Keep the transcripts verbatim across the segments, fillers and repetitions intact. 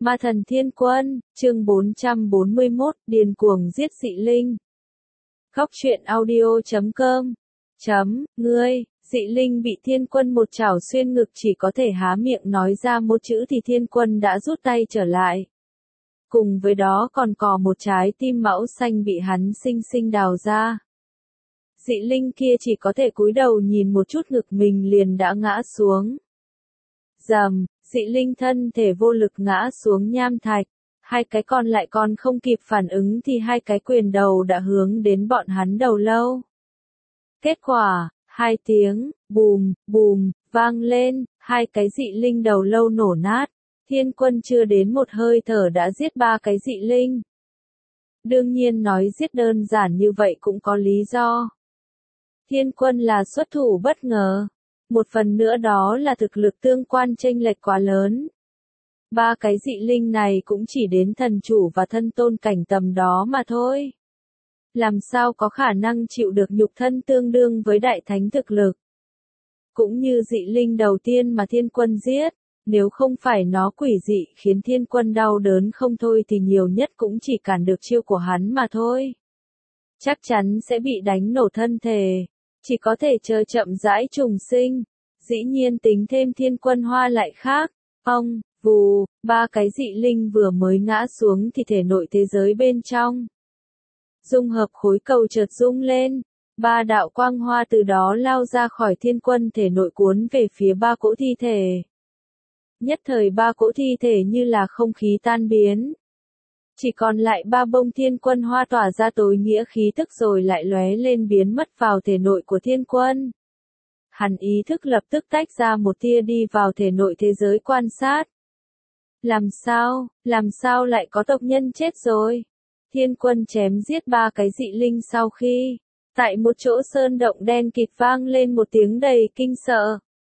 Ma thần thiên quân, chương bốn trăm bốn mươi mốt, điên cuồng giết dị linh. Góc truyện audio chấm com. Chấm, ngươi, dị linh bị thiên quân một chảo xuyên ngực chỉ có thể há miệng nói ra một chữ thì thiên quân đã rút tay trở lại. Cùng với đó còn có một trái tim mão xanh bị hắn xinh xinh đào ra. Dị linh kia chỉ có thể cúi đầu nhìn một chút ngực mình liền đã ngã xuống. Rầm, dị linh thân thể vô lực ngã xuống nham thạch, hai cái còn lại còn không kịp phản ứng thì hai cái quyền đầu đã hướng đến bọn hắn đầu lâu. Kết quả, hai tiếng, bùm, bùm, vang lên, hai cái dị linh đầu lâu nổ nát, thiên quân chưa đến một hơi thở đã giết ba cái dị linh. Đương nhiên nói giết đơn giản như vậy cũng có lý do. Thiên quân là xuất thủ bất ngờ. Một phần nữa đó là thực lực tương quan chênh lệch quá lớn. Ba cái dị linh này cũng chỉ đến thần chủ và thân tôn cảnh tầm đó mà thôi. Làm sao có khả năng chịu được nhục thân tương đương với đại thánh thực lực. Cũng như dị linh đầu tiên mà thiên quân giết, nếu không phải nó quỷ dị khiến thiên quân đau đớn không thôi thì nhiều nhất cũng chỉ cản được chiêu của hắn mà thôi. Chắc chắn sẽ bị đánh nổ thân thể. Chỉ có thể chờ chậm rãi trùng sinh. Dĩ nhiên tính thêm thiên quân hoa lại khác. Ông, vù, ba cái dị linh vừa mới ngã xuống thì thể nội thế giới bên trong. Dung hợp khối cầu chợt rung lên. Ba đạo quang hoa từ đó lao ra khỏi thiên quân thể nội cuốn về phía ba cỗ thi thể. Nhất thời ba cỗ thi thể như là không khí tan biến. Chỉ còn lại ba bông thiên quân hoa tỏa ra tối nghĩa khí tức rồi lại lóe lên biến mất vào thể nội của thiên quân. Hắn ý thức lập tức tách ra một tia đi vào thể nội thế giới quan sát. Làm sao, làm sao lại có tộc nhân chết rồi? Thiên quân chém giết ba cái dị linh sau khi, tại một chỗ sơn động đen kịt vang lên một tiếng đầy kinh sợ.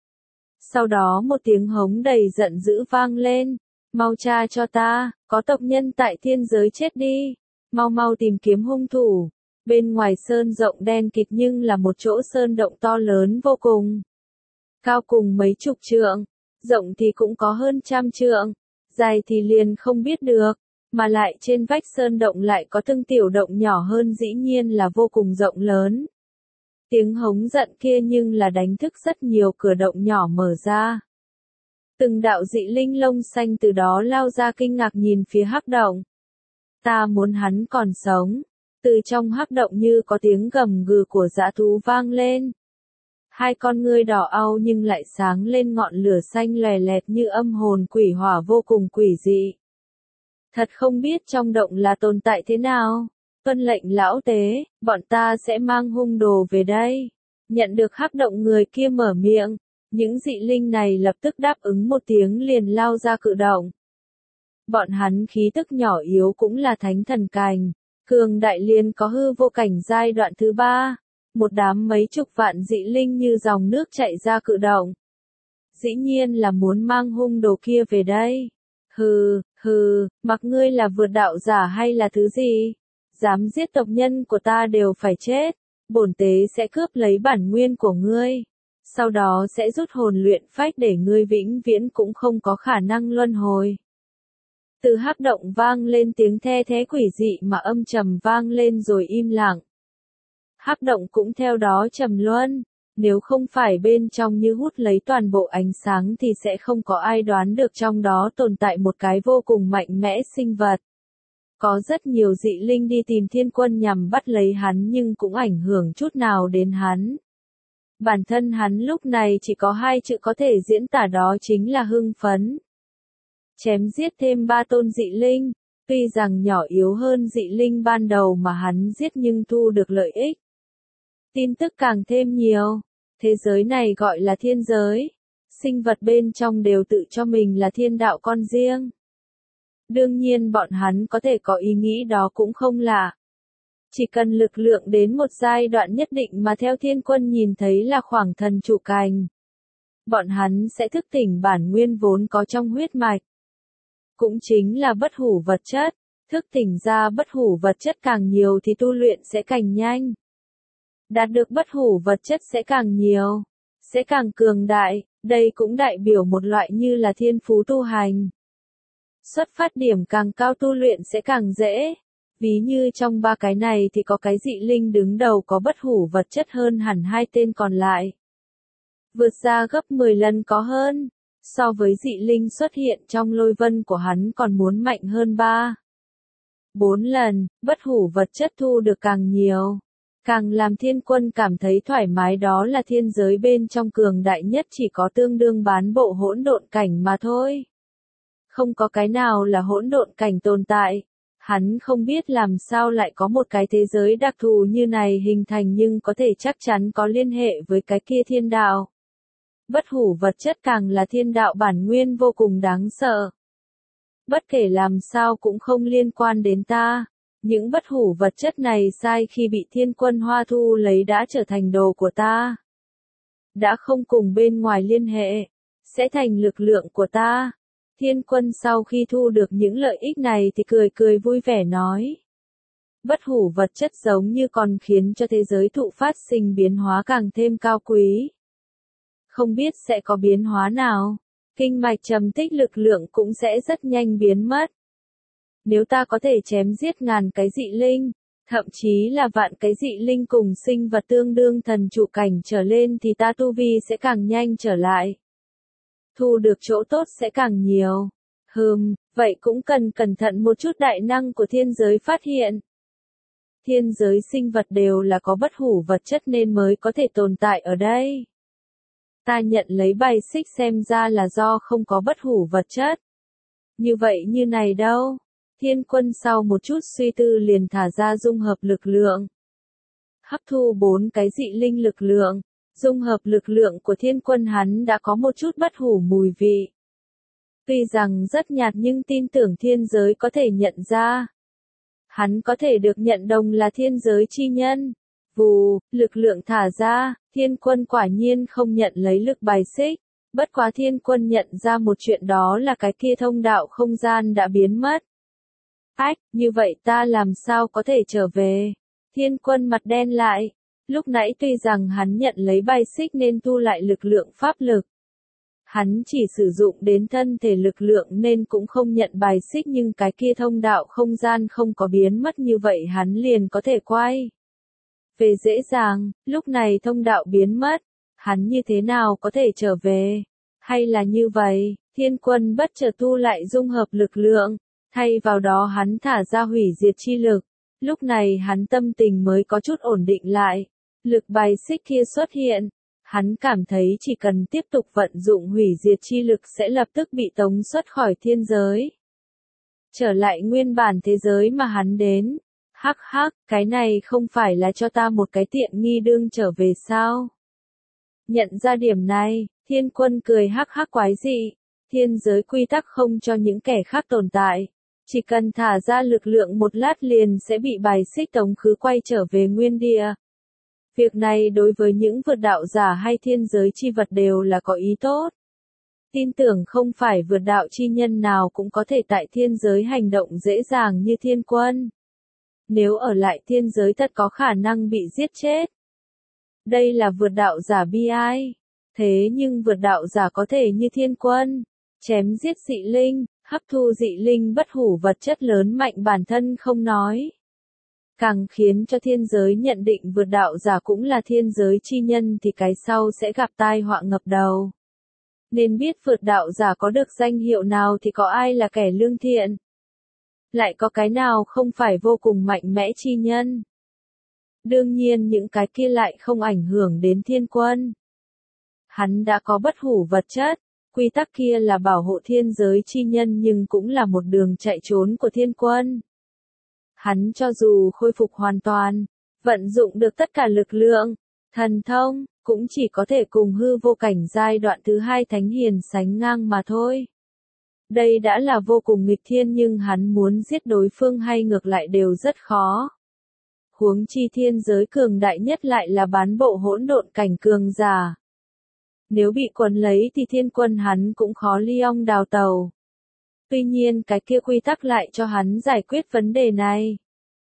Sau đó một tiếng hống đầy giận dữ vang lên. Mau tra cho ta, có tộc nhân tại thiên giới chết đi. Mau mau tìm kiếm hung thủ. Bên ngoài sơn rộng đen kịt nhưng là một chỗ sơn động to lớn vô cùng. Cao cùng mấy chục trượng, rộng thì cũng có hơn trăm trượng, dài thì liền không biết được, mà lại trên vách sơn động lại có từng tiểu động nhỏ hơn dĩ nhiên là vô cùng rộng lớn. Tiếng hống giận kia nhưng là đánh thức rất nhiều cửa động nhỏ mở ra. Từng đạo dị linh lông xanh từ đó lao ra kinh ngạc nhìn phía hắc động. Ta muốn hắn còn sống. Từ trong hắc động như có tiếng gầm gừ của dã thú vang lên. Hai con ngươi đỏ au nhưng lại sáng lên ngọn lửa xanh lòe lẹt như âm hồn quỷ hỏa vô cùng quỷ dị. Thật không biết trong động là tồn tại thế nào. Tuân lệnh lão tế, bọn ta sẽ mang hung đồ về đây. Nhận được hắc động người kia mở miệng. Những dị linh này lập tức đáp ứng một tiếng liền lao ra cự động. Bọn hắn khí tức nhỏ yếu cũng là thánh thần cảnh, cường đại liền có hư vô cảnh giai đoạn thứ ba. Một đám mấy chục vạn dị linh như dòng nước chạy ra cự động. Dĩ nhiên là muốn mang hung đồ kia về đây. Hừ, hừ, mặc ngươi là vượt đạo giả hay là thứ gì, dám giết tộc nhân của ta đều phải chết. Bổn tế sẽ cướp lấy bản nguyên của ngươi. Sau đó sẽ rút hồn luyện phách để ngươi vĩnh viễn cũng không có khả năng luân hồi. Từ hắc động vang lên tiếng the thé quỷ dị mà âm trầm vang lên rồi im lặng. Hắc động cũng theo đó trầm luân, nếu không phải bên trong như hút lấy toàn bộ ánh sáng thì sẽ không có ai đoán được trong đó tồn tại một cái vô cùng mạnh mẽ sinh vật. Có rất nhiều dị linh đi tìm thiên quân nhằm bắt lấy hắn nhưng cũng ảnh hưởng chút nào đến hắn. Bản thân hắn lúc này chỉ có hai chữ có thể diễn tả đó chính là hưng phấn. Chém giết thêm ba tôn dị linh, tuy rằng nhỏ yếu hơn dị linh ban đầu mà hắn giết nhưng thu được lợi ích. Tin tức càng thêm nhiều, thế giới này gọi là thiên giới, sinh vật bên trong đều tự cho mình là thiên đạo con riêng. Đương nhiên bọn hắn có thể có ý nghĩ đó cũng không lạ. Chỉ cần lực lượng đến một giai đoạn nhất định mà theo thiên quân nhìn thấy là khoảng thần chủ cảnh. Bọn hắn sẽ thức tỉnh bản nguyên vốn có trong huyết mạch. Cũng chính là bất hủ vật chất, thức tỉnh ra bất hủ vật chất càng nhiều thì tu luyện sẽ càng nhanh. Đạt được bất hủ vật chất sẽ càng nhiều, sẽ càng cường đại, đây cũng đại biểu một loại như là thiên phú tu hành. Xuất phát điểm càng cao tu luyện sẽ càng dễ. Ví như trong ba cái này thì có cái dị linh đứng đầu có bất hủ vật chất hơn hẳn hai tên còn lại. Vượt ra gấp mười lần có hơn. So với dị linh xuất hiện trong lôi vân của hắn còn muốn mạnh hơn ba bốn lần, bất hủ vật chất thu được càng nhiều. Càng làm thiên quân cảm thấy thoải mái, đó là thiên giới bên trong cường đại nhất chỉ có tương đương bán bộ hỗn độn cảnh mà thôi. Không có cái nào là hỗn độn cảnh tồn tại. Hắn không biết làm sao lại có một cái thế giới đặc thù như này hình thành, nhưng có thể chắc chắn có liên hệ với cái kia thiên đạo. Bất hủ vật chất càng là thiên đạo bản nguyên vô cùng đáng sợ. Bất kể làm sao cũng không liên quan đến ta. Những bất hủ vật chất này sai khi bị thiên quân Hoa thu lấy đã trở thành đồ của ta. Đã không cùng bên ngoài liên hệ, sẽ thành lực lượng của ta. Thiên quân sau khi thu được những lợi ích này thì cười cười vui vẻ nói. Bất hủ vật chất giống như còn khiến cho thế giới thụ phát sinh biến hóa càng thêm cao quý. Không biết sẽ có biến hóa nào, kinh mạch trầm tích lực lượng cũng sẽ rất nhanh biến mất. Nếu ta có thể chém giết ngàn cái dị linh, thậm chí là vạn cái dị linh cùng sinh vật tương đương thần trụ cảnh trở lên thì ta tu vi sẽ càng nhanh trở lại. Thu được chỗ tốt sẽ càng nhiều. Hừm, vậy cũng cần cẩn thận một chút, đại năng của thiên giới phát hiện. Thiên giới sinh vật đều là có bất hủ vật chất nên mới có thể tồn tại ở đây. Ta nhận lấy bài xích xem ra là do không có bất hủ vật chất. Như vậy như này đâu. Thiên quân sau một chút suy tư liền thả ra dung hợp lực lượng. Hấp thu bốn cái dị linh lực lượng. Dung hợp lực lượng của thiên quân hắn đã có một chút bất hủ mùi vị. Tuy rằng rất nhạt nhưng tin tưởng thiên giới có thể nhận ra. Hắn có thể được nhận đồng là thiên giới chi nhân. Vù, lực lượng thả ra, thiên quân quả nhiên không nhận lấy lực bài xích. Bất quá thiên quân nhận ra một chuyện, đó là cái kia thông đạo không gian đã biến mất. Ách, như vậy ta làm sao có thể trở về? Thiên quân mặt đen lại. Lúc nãy tuy rằng hắn nhận lấy bài xích nên thu lại lực lượng pháp lực. Hắn chỉ sử dụng đến thân thể lực lượng nên cũng không nhận bài xích, nhưng cái kia thông đạo không gian không có biến mất như vậy hắn liền có thể quay về dễ dàng. Lúc này thông đạo biến mất, hắn như thế nào có thể trở về? Hay là như vậy, thiên quân bất chợt thu lại dung hợp lực lượng, thay vào đó hắn thả ra hủy diệt chi lực. Lúc này hắn tâm tình mới có chút ổn định lại. Lực bài xích kia xuất hiện, hắn cảm thấy chỉ cần tiếp tục vận dụng hủy diệt chi lực sẽ lập tức bị tống xuất khỏi thiên giới. Trở lại nguyên bản thế giới mà hắn đến. Hắc hắc, cái này không phải là cho ta một cái tiện nghi đương trở về sao? Nhận ra điểm này, thiên quân cười hắc hắc quái dị. Thiên giới quy tắc không cho những kẻ khác tồn tại. Chỉ cần thả ra lực lượng một lát liền sẽ bị bài xích tống khứ quay trở về nguyên địa. Việc này đối với những vượt đạo giả hay thiên giới chi vật đều là có ý tốt. Tin tưởng không phải vượt đạo chi nhân nào cũng có thể tại thiên giới hành động dễ dàng như thiên quân. Nếu ở lại thiên giới thật có khả năng bị giết chết. Đây là vượt đạo giả bi ai. Thế nhưng vượt đạo giả có thể như thiên quân, chém giết dị linh, hấp thu dị linh bất hủ vật chất lớn mạnh bản thân không nói. Càng khiến cho thiên giới nhận định vượt đạo giả cũng là thiên giới chi nhân thì cái sau sẽ gặp tai họa ngập đầu. Nên biết vượt đạo giả có được danh hiệu nào thì có ai là kẻ lương thiện. Lại có cái nào không phải vô cùng mạnh mẽ chi nhân. Đương nhiên những cái kia lại không ảnh hưởng đến thiên quân. Hắn đã có bất hủ vật chất, quy tắc kia là bảo hộ thiên giới chi nhân nhưng cũng là một đường chạy trốn của thiên quân. Hắn cho dù khôi phục hoàn toàn, vận dụng được tất cả lực lượng, thần thông, cũng chỉ có thể cùng hư vô cảnh giai đoạn thứ hai thánh hiền sánh ngang mà thôi. Đây đã là vô cùng nghịch thiên nhưng hắn muốn giết đối phương hay ngược lại đều rất khó. Huống chi thiên giới cường đại nhất lại là bán bộ hỗn độn cảnh cường giả. Nếu bị quấn lấy thì thiên quân hắn cũng khó ly ong đào tàu. Tuy nhiên cái kia quy tắc lại cho hắn giải quyết vấn đề này.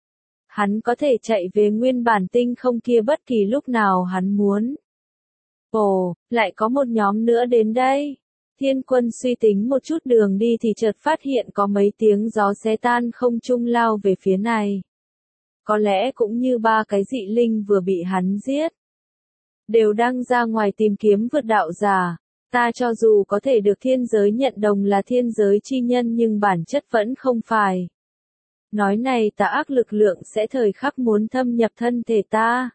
Hắn có thể chạy về nguyên bản tinh không kia bất kỳ lúc nào hắn muốn. Ồ, lại có một nhóm nữa đến đây. Thiên Quân suy tính một chút đường đi thì chợt phát hiện có mấy tiếng gió xé tan không trung lao về phía này. Có lẽ cũng như ba cái dị linh vừa bị hắn giết. Đều đang ra ngoài tìm kiếm vượt đạo giả. Ta cho dù có thể được thiên giới nhận đồng là thiên giới chi nhân nhưng bản chất vẫn không phải. Nói này tà ác lực lượng sẽ thời khắc muốn thâm nhập thân thể ta.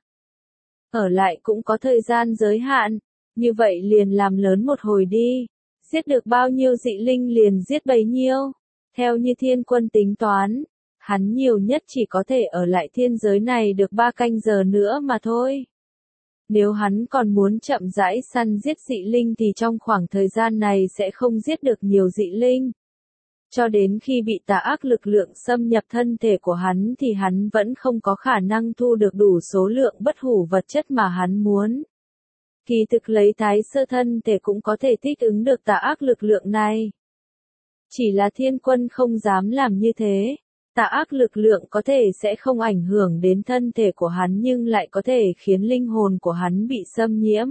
Ở lại cũng có thời gian giới hạn, như vậy liền làm lớn một hồi đi. Giết được bao nhiêu dị linh liền giết bấy nhiêu. Theo như Thiên Quân tính toán, hắn nhiều nhất chỉ có thể ở lại thiên giới này được ba canh giờ nữa mà thôi. Nếu hắn còn muốn chậm rãi săn giết dị linh thì trong khoảng thời gian này sẽ không giết được nhiều dị linh. Cho đến khi bị tà ác lực lượng xâm nhập thân thể của hắn thì hắn vẫn không có khả năng thu được đủ số lượng bất hủ vật chất mà hắn muốn. Kỳ thực lấy thái sơ thân thể cũng có thể thích ứng được tà ác lực lượng này. Chỉ là Thiên Quân không dám làm như thế. Tà ác lực lượng có thể sẽ không ảnh hưởng đến thân thể của hắn nhưng lại có thể khiến linh hồn của hắn bị xâm nhiễm.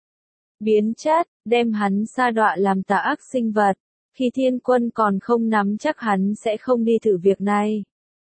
Biến chất, đem hắn sa đọa làm tà ác sinh vật. Khi Thiên Quân còn không nắm chắc hắn sẽ không đi thử việc này.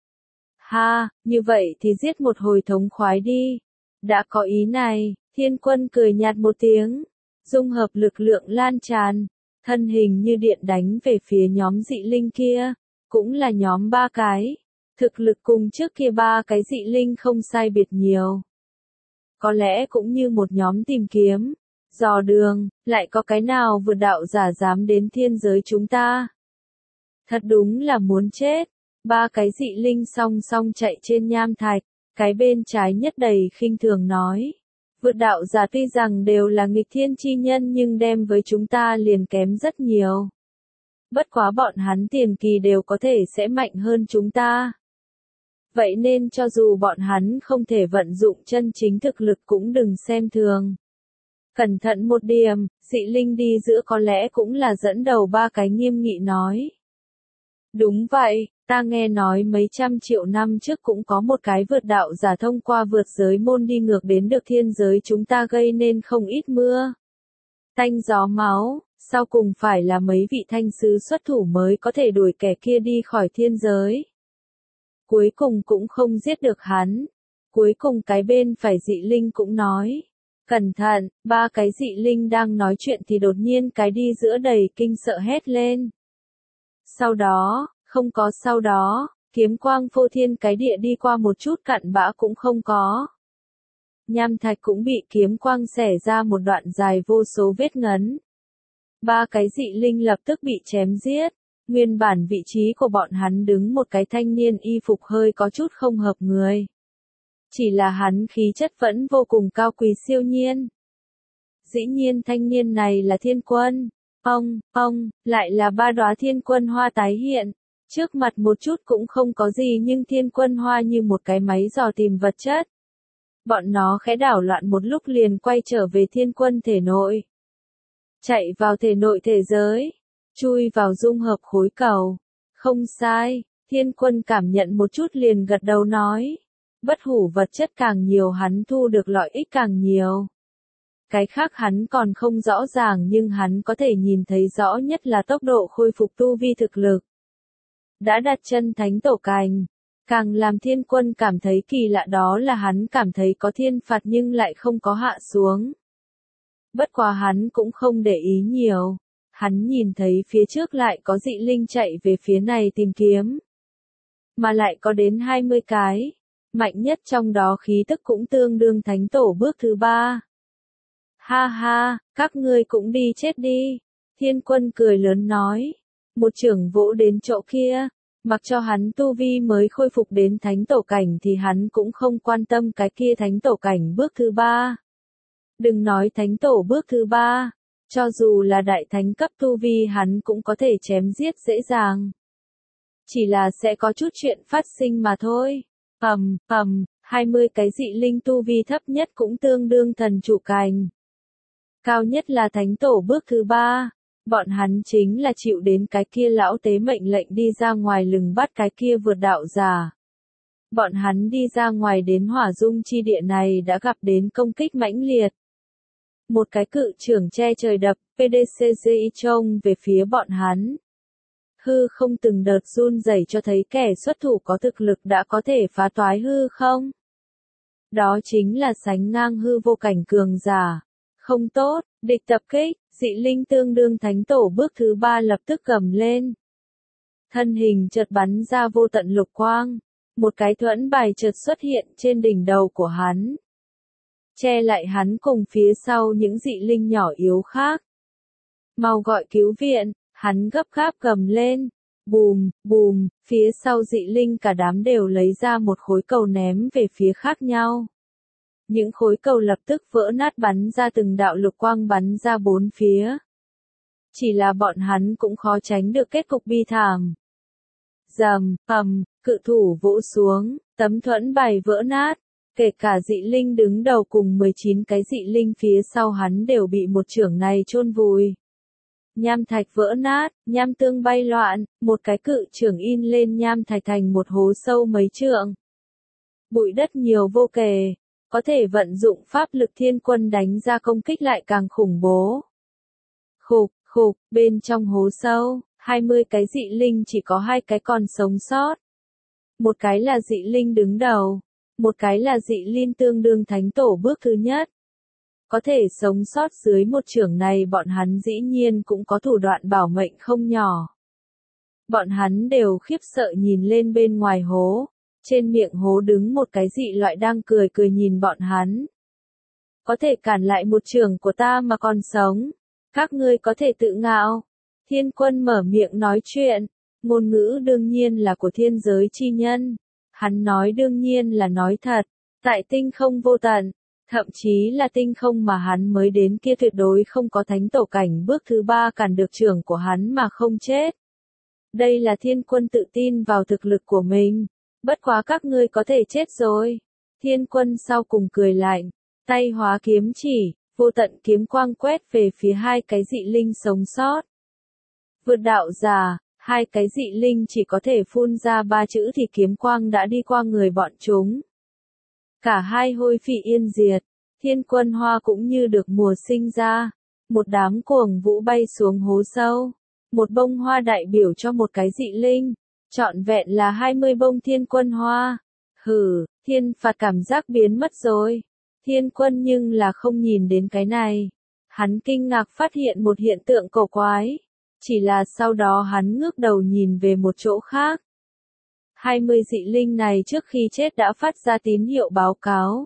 Ha, như vậy thì giết một hồi thống khoái đi. Đã có ý này, Thiên Quân cười nhạt một tiếng. Dung hợp lực lượng lan tràn. Thân hình như điện đánh về phía nhóm dị linh kia. Cũng là nhóm ba cái. Thực lực cùng trước kia ba cái dị linh không sai biệt nhiều. Có lẽ cũng như một nhóm tìm kiếm. Dò đường, lại có cái nào vượt đạo giả dám đến thiên giới chúng ta. Thật đúng là muốn chết. Ba cái dị linh song song chạy trên nham thạch. Cái bên trái nhất đầy khinh thường nói. Vượt đạo giả tuy rằng đều là nghịch thiên chi nhân nhưng đem với chúng ta liền kém rất nhiều. Bất quá bọn hắn tiền kỳ đều có thể sẽ mạnh hơn chúng ta. Vậy nên cho dù bọn hắn không thể vận dụng chân chính thực lực cũng đừng xem thường. Cẩn thận một điểm, dị linh đi giữa có lẽ cũng là dẫn đầu ba cái nghiêm nghị nói. Đúng vậy, ta nghe nói mấy trăm triệu năm trước cũng có một cái vượt đạo giả thông qua vượt giới môn đi ngược đến được thiên giới chúng ta gây nên không ít mưa. Tanh gió máu, sau cùng phải là mấy vị thanh sứ xuất thủ mới có thể đuổi kẻ kia đi khỏi thiên giới. Cuối cùng cũng không giết được hắn. Cuối cùng cái bên phải dị linh cũng nói. Cẩn thận, ba cái dị linh đang nói chuyện thì đột nhiên cái đi giữa đầy kinh sợ hét lên. Sau đó, không có sau đó, kiếm quang phô thiên cái địa đi qua một chút cặn bã cũng không có. Nham thạch cũng bị kiếm quang xẻ ra một đoạn dài vô số vết ngấn. Ba cái dị linh lập tức bị chém giết. Nguyên bản vị trí của bọn hắn đứng một cái thanh niên y phục hơi có chút không hợp người. Chỉ là hắn khí chất vẫn vô cùng cao quý siêu nhiên. Dĩ nhiên thanh niên này là Thiên Quân. Ông, ông, lại là ba đóa Thiên Quân hoa tái hiện. Trước mặt một chút cũng không có gì nhưng Thiên Quân hoa như một cái máy dò tìm vật chất. Bọn nó khẽ đảo loạn một lúc liền quay trở về Thiên Quân thể nội. Chạy vào thể nội thể giới. Chui vào dung hợp khối cầu. Không sai, Thiên Quân cảm nhận một chút liền gật đầu nói. Bất hủ vật chất càng nhiều hắn thu được lợi ích càng nhiều. Cái khác hắn còn không rõ ràng nhưng hắn có thể nhìn thấy rõ nhất là tốc độ khôi phục tu vi thực lực. Đã đặt chân thánh tổ cành. Càng làm Thiên Quân cảm thấy kỳ lạ đó là hắn cảm thấy có thiên phạt nhưng lại không có hạ xuống. Bất quá hắn cũng không để ý nhiều. Hắn nhìn thấy phía trước lại có dị linh chạy về phía này tìm kiếm. Mà lại có đến hai mươi cái. Mạnh nhất trong đó khí tức cũng tương đương thánh tổ bước thứ ba. Ha ha, các ngươi cũng đi chết đi. Thiên Quân cười lớn nói. Một chưởng vỗ đến chỗ kia. Mặc cho hắn tu vi mới khôi phục đến thánh tổ cảnh thì hắn cũng không quan tâm cái kia thánh tổ cảnh bước thứ ba. Đừng nói thánh tổ bước thứ ba. Cho dù là đại thánh cấp tu vi hắn cũng có thể chém giết dễ dàng. Chỉ là sẽ có chút chuyện phát sinh mà thôi. Ầm, ầm, hai mươi cái dị linh tu vi thấp nhất cũng tương đương thần trụ cành. Cao nhất là thánh tổ bước thứ ba. Bọn hắn chính là chịu đến cái kia lão tế mệnh lệnh đi ra ngoài lừng bắt cái kia vượt đạo giả. Bọn hắn đi ra ngoài đến hỏa dung chi địa này đã gặp đến công kích mãnh liệt. Một cái cự chưởng che trời đập, pê đê xê giê i trông về phía bọn hắn. Hư không từng đợt run rẩy cho thấy kẻ xuất thủ có thực lực đã có thể phá toái hư không. Đó chính là sánh ngang hư vô cảnh cường giả. Không tốt, địch tập kích, dị linh tương đương thánh tổ bước thứ ba lập tức gầm lên. Thân hình chợt bắn ra vô tận lục quang. Một cái thuẫn bài chợt xuất hiện trên đỉnh đầu của hắn. Che lại hắn cùng phía sau những dị linh nhỏ yếu khác. Mau gọi cứu viện, hắn gấp gáp gầm lên. Bùm, bùm, phía sau dị linh cả đám đều lấy ra một khối cầu ném về phía khác nhau. Những khối cầu lập tức vỡ nát bắn ra từng đạo lục quang bắn ra bốn phía. Chỉ là bọn hắn cũng khó tránh được kết cục bi thảm. Rầm, ầm, cự thủ vỗ xuống, tấm thuẫn bài vỡ nát. Kể cả dị linh đứng đầu cùng mười chín cái dị linh phía sau hắn đều bị một chưởng này chôn vùi. Nham thạch vỡ nát, nham tương bay loạn, một cái cự chưởng in lên nham thạch thành một hố sâu mấy trượng. Bụi đất nhiều vô kể, có thể vận dụng pháp lực thiên quân đánh ra công kích lại càng khủng bố. Khục, khục, bên trong hố sâu, hai mươi cái dị linh chỉ có hai cái còn sống sót. Một cái là dị linh đứng đầu, một cái là dị linh tương đương thánh tổ bước thứ nhất. Có thể sống sót dưới một chưởng này bọn hắn dĩ nhiên cũng có thủ đoạn bảo mệnh không nhỏ. Bọn hắn đều khiếp sợ nhìn lên bên ngoài hố. Trên miệng hố đứng một cái dị loại đang cười cười nhìn bọn hắn. Có thể cản lại một chưởng của ta mà còn sống. Các ngươi có thể tự ngạo. Thiên quân mở miệng nói chuyện. Ngôn ngữ đương nhiên là của thiên giới chi nhân. Hắn nói đương nhiên là nói thật. Tại tinh không vô tận. Thậm chí là tinh không mà hắn mới đến kia tuyệt đối không có thánh tổ cảnh bước thứ ba cản được chưởng của hắn mà không chết. Đây là thiên quân tự tin vào thực lực của mình. Bất quá các ngươi có thể chết rồi. Thiên quân sau cùng cười lạnh. Tay hóa kiếm chỉ, vô tận kiếm quang quét về phía hai cái dị linh sống sót. Vượt đạo giả, hai cái dị linh chỉ có thể phun ra ba chữ thì kiếm quang đã đi qua người bọn chúng. Cả hai hôi phi yên diệt, thiên quân hoa cũng như được mùa sinh ra. Một đám cuồng vũ bay xuống hố sâu. Một bông hoa đại biểu cho một cái dị linh. Trọn vẹn là hai mươi bông thiên quân hoa. Hừ, thiên phạt cảm giác biến mất rồi. Thiên quân nhưng là không nhìn đến cái này. Hắn kinh ngạc phát hiện một hiện tượng cổ quái. Chỉ là sau đó hắn ngước đầu nhìn về một chỗ khác. hai mươi dị linh này trước khi chết đã phát ra tín hiệu báo cáo.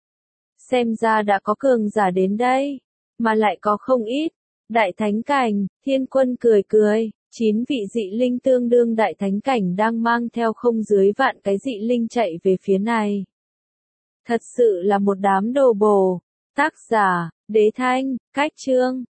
Xem ra đã có cường giả đến đây. Mà lại có không ít. Đại thánh cảnh, thiên quân cười cười. Chín vị dị linh tương đương đại thánh cảnh đang mang theo không dưới vạn cái dị linh chạy về phía này. Thật sự là một đám đồ bồ. Tác giả, Đế Thanh, Cách Chương.